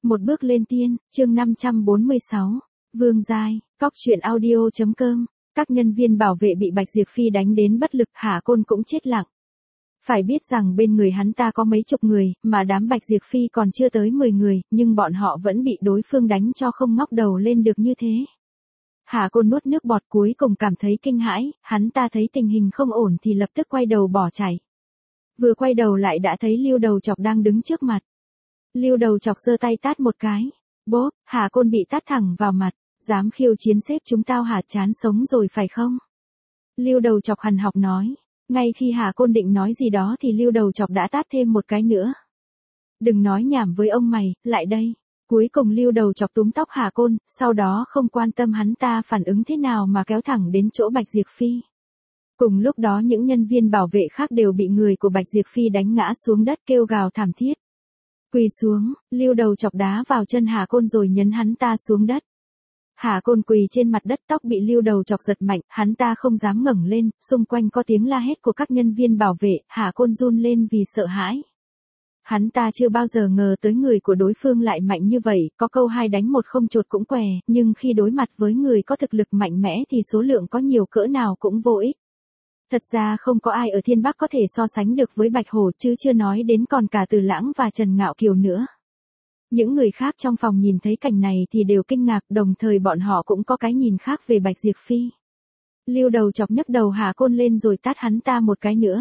Một bước lên tiên, chương 546. Vương Giai, Cóc truyện audio.com. Các nhân viên bảo vệ bị Bạch Diệp Phi đánh đến bất lực, Hà Côn cũng chết lặng. Phải biết rằng bên người hắn ta có mấy chục người, mà đám Bạch Diệp Phi còn chưa tới 10 người, nhưng bọn họ vẫn bị đối phương đánh cho không ngóc đầu lên được như thế. Hà Côn nuốt nước bọt, cuối cùng cảm thấy kinh hãi, hắn ta thấy tình hình không ổn thì lập tức quay đầu bỏ chạy. Vừa quay đầu lại đã thấy Lưu Đầu Chọc đang đứng trước mặt. Lưu Đầu Chọc giơ tay tát một cái. Bốp, Hà Côn bị tát thẳng vào mặt. Dám khiêu chiến sếp chúng tao hả, chán sống rồi phải không? Lưu Đầu Chọc hằn học nói. Ngay khi Hà Côn định nói gì đó thì Lưu Đầu Chọc đã tát thêm một cái nữa. Đừng nói nhảm với ông mày, lại đây. Cuối cùng Lưu Đầu Chọc túm tóc Hà Côn, sau đó không quan tâm hắn ta phản ứng thế nào mà kéo thẳng đến chỗ Bạch Diệp Phi. Cùng lúc đó những nhân viên bảo vệ khác đều bị người của Bạch Diệp Phi đánh ngã xuống đất kêu gào thảm thiết. Quỳ xuống, Lưu Đầu Chọc đá vào chân Hà Côn rồi nhấn hắn ta xuống đất. Hà Côn quỳ trên mặt đất, tóc bị Lưu Đầu Chọc giật mạnh, hắn ta không dám ngẩng lên, xung quanh có tiếng la hét của các nhân viên bảo vệ, Hà Côn run lên vì sợ hãi. Hắn ta chưa bao giờ ngờ tới người của đối phương lại mạnh như vậy, có câu 2 đánh 1 không chột cũng què, nhưng khi đối mặt với người có thực lực mạnh mẽ thì số lượng có nhiều cỡ nào cũng vô ích. Thật ra không có ai ở Thiên Bắc có thể so sánh được với Bạch Hổ, chứ chưa nói đến còn cả Từ Lãng và Trần Ngạo Kiều nữa. Những người khác trong phòng nhìn thấy cảnh này thì đều kinh ngạc, đồng thời bọn họ cũng có cái nhìn khác về Bạch Diệp Phi. Lưu Đầu Chọc nhấc đầu Hà Côn lên rồi tát hắn ta một cái nữa.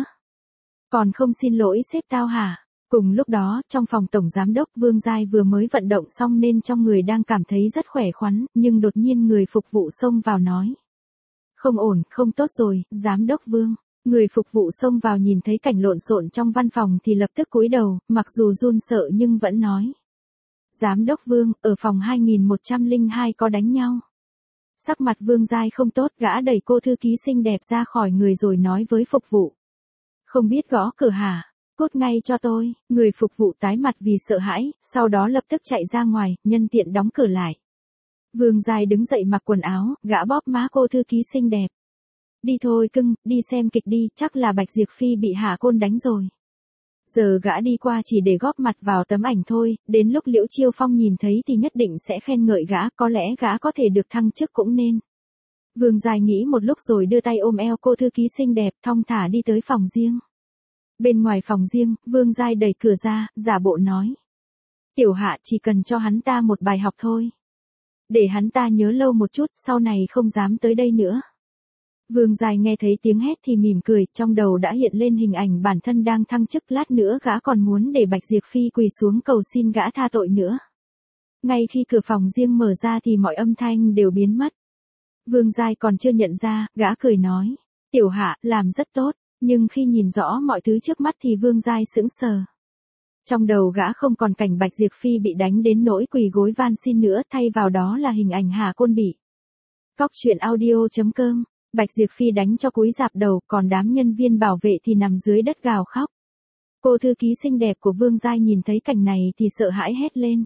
Còn không xin lỗi sếp tao hả? Cùng lúc đó, trong phòng tổng giám đốc, Vương Giai vừa mới vận động xong nên trong người đang cảm thấy rất khỏe khoắn, nhưng đột nhiên người phục vụ xông vào nói. Không ổn, không tốt rồi, giám đốc Vương. Người phục vụ xông vào nhìn thấy cảnh lộn xộn trong văn phòng thì lập tức cúi đầu, mặc dù run sợ nhưng vẫn nói. Giám đốc Vương, ở phòng 2102 có đánh nhau. Sắc mặt Vương Giai không tốt, gã đẩy cô thư ký xinh đẹp ra khỏi người rồi nói với phục vụ. Không biết gõ cửa hả? Cút ngay cho tôi. Người phục vụ tái mặt vì sợ hãi, sau đó lập tức chạy ra ngoài, nhân tiện đóng cửa lại. Vương Giai đứng dậy mặc quần áo, gã bóp má cô thư ký xinh đẹp. Đi thôi cưng, đi xem kịch đi, chắc là Bạch Diệp Phi bị Hà Côn đánh rồi. Giờ gã đi qua chỉ để góp mặt vào tấm ảnh thôi, đến lúc Liễu Chiêu Phong nhìn thấy thì nhất định sẽ khen ngợi gã, có lẽ gã có thể được thăng chức cũng nên. Vương Giai nghĩ một lúc rồi đưa tay ôm eo cô thư ký xinh đẹp, thong thả đi tới phòng riêng. Bên ngoài phòng riêng, Vương Giai đẩy cửa ra, giả bộ nói. Tiểu Hạ chỉ cần cho hắn ta một bài học thôi. Để hắn ta nhớ lâu một chút, sau này không dám tới đây nữa. Vương Giai nghe thấy tiếng hét thì mỉm cười, trong đầu đã hiện lên hình ảnh bản thân đang thăng chức, lát nữa gã còn muốn để Bạch Diệp Phi quỳ xuống cầu xin gã tha tội nữa. Ngay khi cửa phòng riêng mở ra thì mọi âm thanh đều biến mất. Vương Giai còn chưa nhận ra, gã cười nói. Tiểu Hạ, làm rất tốt, nhưng khi nhìn rõ mọi thứ trước mắt thì Vương Giai sững sờ. Trong đầu gã không còn cảnh Bạch Diệp Phi bị đánh đến nỗi quỳ gối van xin nữa, thay vào đó là hình ảnh Hà Côn bị. Cóc truyện audio.com. Bạch Diệp Phi đánh cho cúi rạp đầu, còn đám nhân viên bảo vệ thì nằm dưới đất gào khóc. Cô thư ký xinh đẹp của Vương Giai nhìn thấy cảnh này thì sợ hãi hét lên.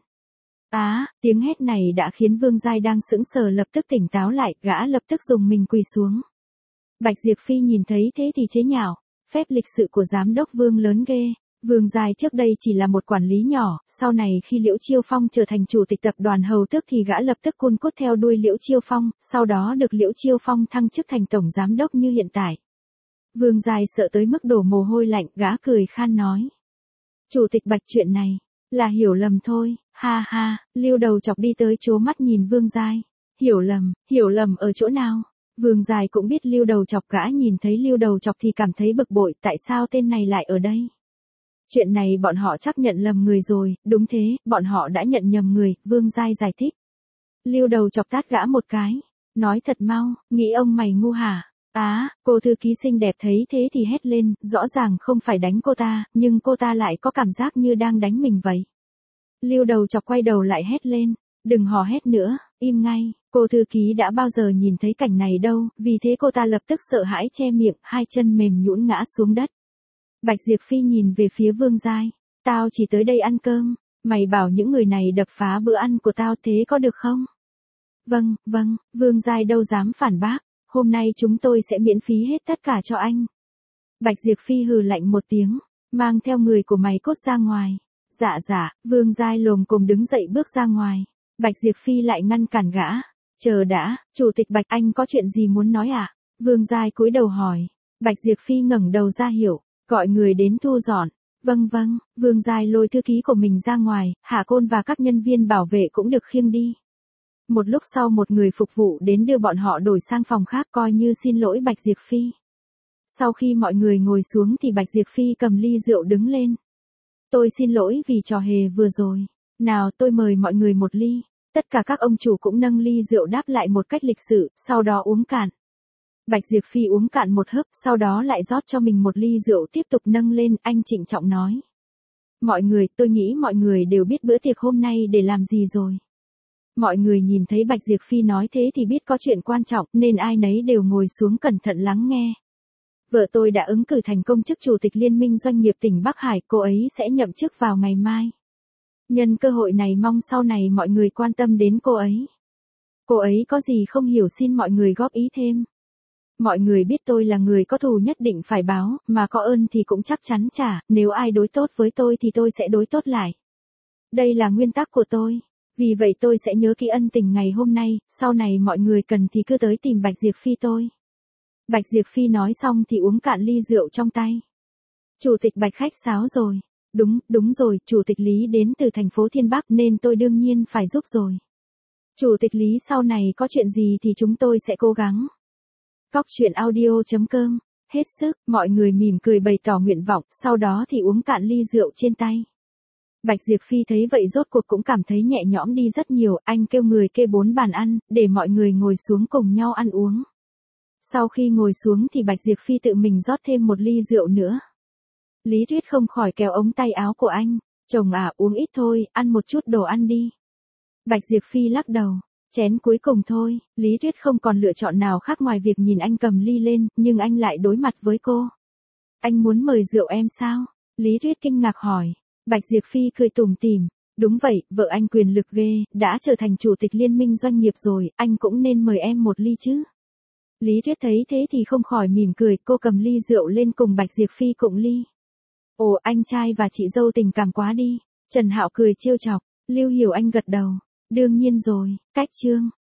Tiếng hét này đã khiến Vương Giai đang sững sờ lập tức tỉnh táo lại, gã lập tức dùng mình quỳ xuống. Bạch Diệp Phi nhìn thấy thế thì chế nhạo, phép lịch sự của giám đốc Vương lớn ghê. Vương Giai trước đây chỉ là một quản lý nhỏ, sau này khi Liễu Chiêu Phong trở thành chủ tịch tập đoàn Hầu Tước thì gã lập tức cun cút theo đuôi Liễu Chiêu Phong, sau đó được Liễu Chiêu Phong thăng chức thành tổng giám đốc như hiện tại. Vương Giai sợ tới mức đổ mồ hôi lạnh, gã cười khan nói. Chủ tịch Bạch, chuyện này là hiểu lầm thôi, ha ha. Lưu Đầu Chọc đi tới trố mắt nhìn Vương Giai. Hiểu lầm ở chỗ nào? Vương Giai cũng biết Lưu Đầu Chọc, gã nhìn thấy Lưu Đầu Chọc thì cảm thấy bực bội, tại sao tên này lại ở đây? Chuyện này bọn họ chắc nhận lầm người rồi, đúng thế, bọn họ đã nhận nhầm người, Vương Giai giải thích. Lưu Đầu Chọc tát gã một cái, nói thật mau, nghĩ ông mày ngu hả? Cô thư ký xinh đẹp thấy thế thì hét lên, rõ ràng không phải đánh cô ta, nhưng cô ta lại có cảm giác như đang đánh mình vậy. Lưu Đầu Chọc quay đầu lại hét lên, đừng hò hét nữa, im ngay. Cô thư ký đã bao giờ nhìn thấy cảnh này đâu, vì thế cô ta lập tức sợ hãi che miệng, hai chân mềm nhũn ngã xuống đất. Bạch Diệp Phi nhìn về phía Vương Giai. Tao chỉ tới đây ăn cơm, mày bảo những người này đập phá bữa ăn của tao thế có được không? Vâng, Vương Giai đâu dám phản bác, hôm nay chúng tôi sẽ miễn phí hết tất cả cho anh. Bạch Diệp Phi hừ lạnh một tiếng, mang theo người của mày cốt ra ngoài. Dạ, Vương Giai lồm cồm đứng dậy bước ra ngoài. Bạch Diệp Phi lại ngăn cản gã. Chờ đã, Chủ tịch Bạch, anh có chuyện gì muốn nói à? Vương Giai cúi đầu hỏi. Bạch Diệp Phi ngẩng đầu ra hiểu, gọi người đến thu dọn. Vâng, Vương Giai lôi thư ký của mình ra ngoài, Hạ Côn và các nhân viên bảo vệ cũng được khiêng đi. Một lúc sau một người phục vụ đến đưa bọn họ đổi sang phòng khác coi như xin lỗi Bạch Diệp Phi. Sau khi mọi người ngồi xuống thì Bạch Diệp Phi cầm ly rượu đứng lên. Tôi xin lỗi vì trò hề vừa rồi. Nào tôi mời mọi người một ly. Tất cả các ông chủ cũng nâng ly rượu đáp lại một cách lịch sự, sau đó uống cạn. Bạch Diệp Phi uống cạn một hớp, sau đó lại rót cho mình một ly rượu tiếp tục nâng lên, anh trịnh trọng nói. Mọi người, tôi nghĩ mọi người đều biết bữa tiệc hôm nay để làm gì rồi. Mọi người nhìn thấy Bạch Diệp Phi nói thế thì biết có chuyện quan trọng nên ai nấy đều ngồi xuống cẩn thận lắng nghe. Vợ tôi đã ứng cử thành công chức chủ tịch Liên minh Doanh nghiệp tỉnh Bắc Hải, cô ấy sẽ nhậm chức vào ngày mai. Nhân cơ hội này mong sau này mọi người quan tâm đến cô ấy. Cô ấy có gì không hiểu xin mọi người góp ý thêm. Mọi người biết tôi là người có thù nhất định phải báo, mà có ơn thì cũng chắc chắn trả, nếu ai đối tốt với tôi thì tôi sẽ đối tốt lại. Đây là nguyên tắc của tôi. Vì vậy tôi sẽ nhớ kỹ ân tình ngày hôm nay, sau này mọi người cần thì cứ tới tìm Bạch Diệp Phi tôi. Bạch Diệp Phi nói xong thì uống cạn ly rượu trong tay. Chủ tịch Bạch khách sáo rồi. Đúng rồi, Chủ tịch Lý đến từ thành phố Thiên Bắc nên tôi đương nhiên phải giúp rồi. Chủ tịch Lý sau này có chuyện gì thì chúng tôi sẽ cố gắng. Cóc truyện audio.com. Hết sức, mọi người mỉm cười bày tỏ nguyện vọng, sau đó thì uống cạn ly rượu trên tay. Bạch Diệp Phi thấy vậy rốt cuộc cũng cảm thấy nhẹ nhõm đi rất nhiều, anh kêu người kê 4 bàn ăn, để mọi người ngồi xuống cùng nhau ăn uống. Sau khi ngồi xuống thì Bạch Diệp Phi tự mình rót thêm một ly rượu nữa. Lý Tuyết không khỏi kéo ống tay áo của anh, chồng à, uống ít thôi, ăn một chút đồ ăn đi. Bạch Diệp Phi lắc đầu, chén cuối cùng thôi. Lý Tuyết không còn lựa chọn nào khác ngoài việc nhìn anh cầm ly lên, nhưng anh lại đối mặt với cô. Anh muốn mời rượu em sao? Lý Tuyết kinh ngạc hỏi. Bạch Diệp Phi cười tủm tỉm, đúng vậy, vợ anh quyền lực ghê, đã trở thành chủ tịch Liên minh Doanh nghiệp rồi, anh cũng nên mời em một ly chứ. Lý Tuyết thấy thế thì không khỏi mỉm cười, cô cầm ly rượu lên cùng Bạch Diệp Phi cụng ly. Ồ, anh trai và chị dâu tình cảm quá đi. Trần Hạo cười trêu chọc, Lưu Hiểu Anh gật đầu. Đương nhiên rồi, cách chương.